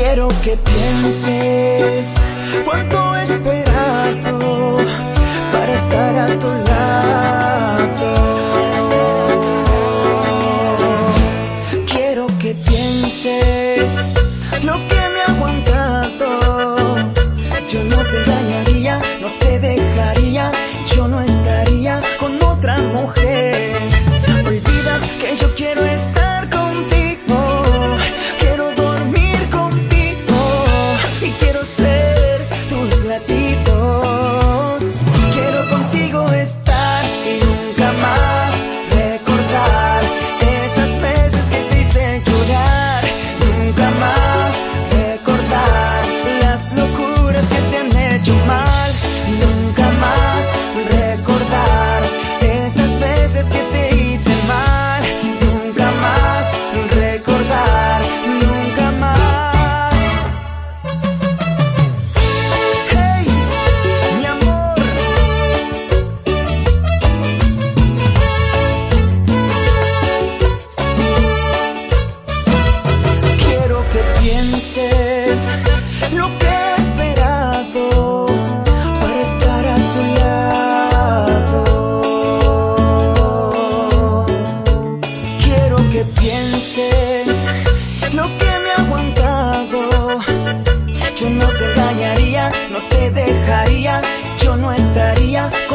Quiero que pienses cuánto he esperado para estar a tu lado. Quiero que pienses lo que me ha aguantado. Yo no te engañaría, no te dejaría, yo no estaría con otra mujer. Olvida que yo quiero estar contigo, quiero dormir contigo y quiero ser tus latidos. Quiero contigo estar y nunca más recordar esas veces que te hice llorar. Nunca más recordar las locuras que te han hecho mal. Nunca más recordar esas veces que te hice mal. Nunca más recordar, nunca más. Hey, mi amor. Quiero que pienses lo que he esperado para estar a tu lado. Quiero que pienses lo que me ha aguantado. Yo no te engañaría, no te dejaría, yo no estaría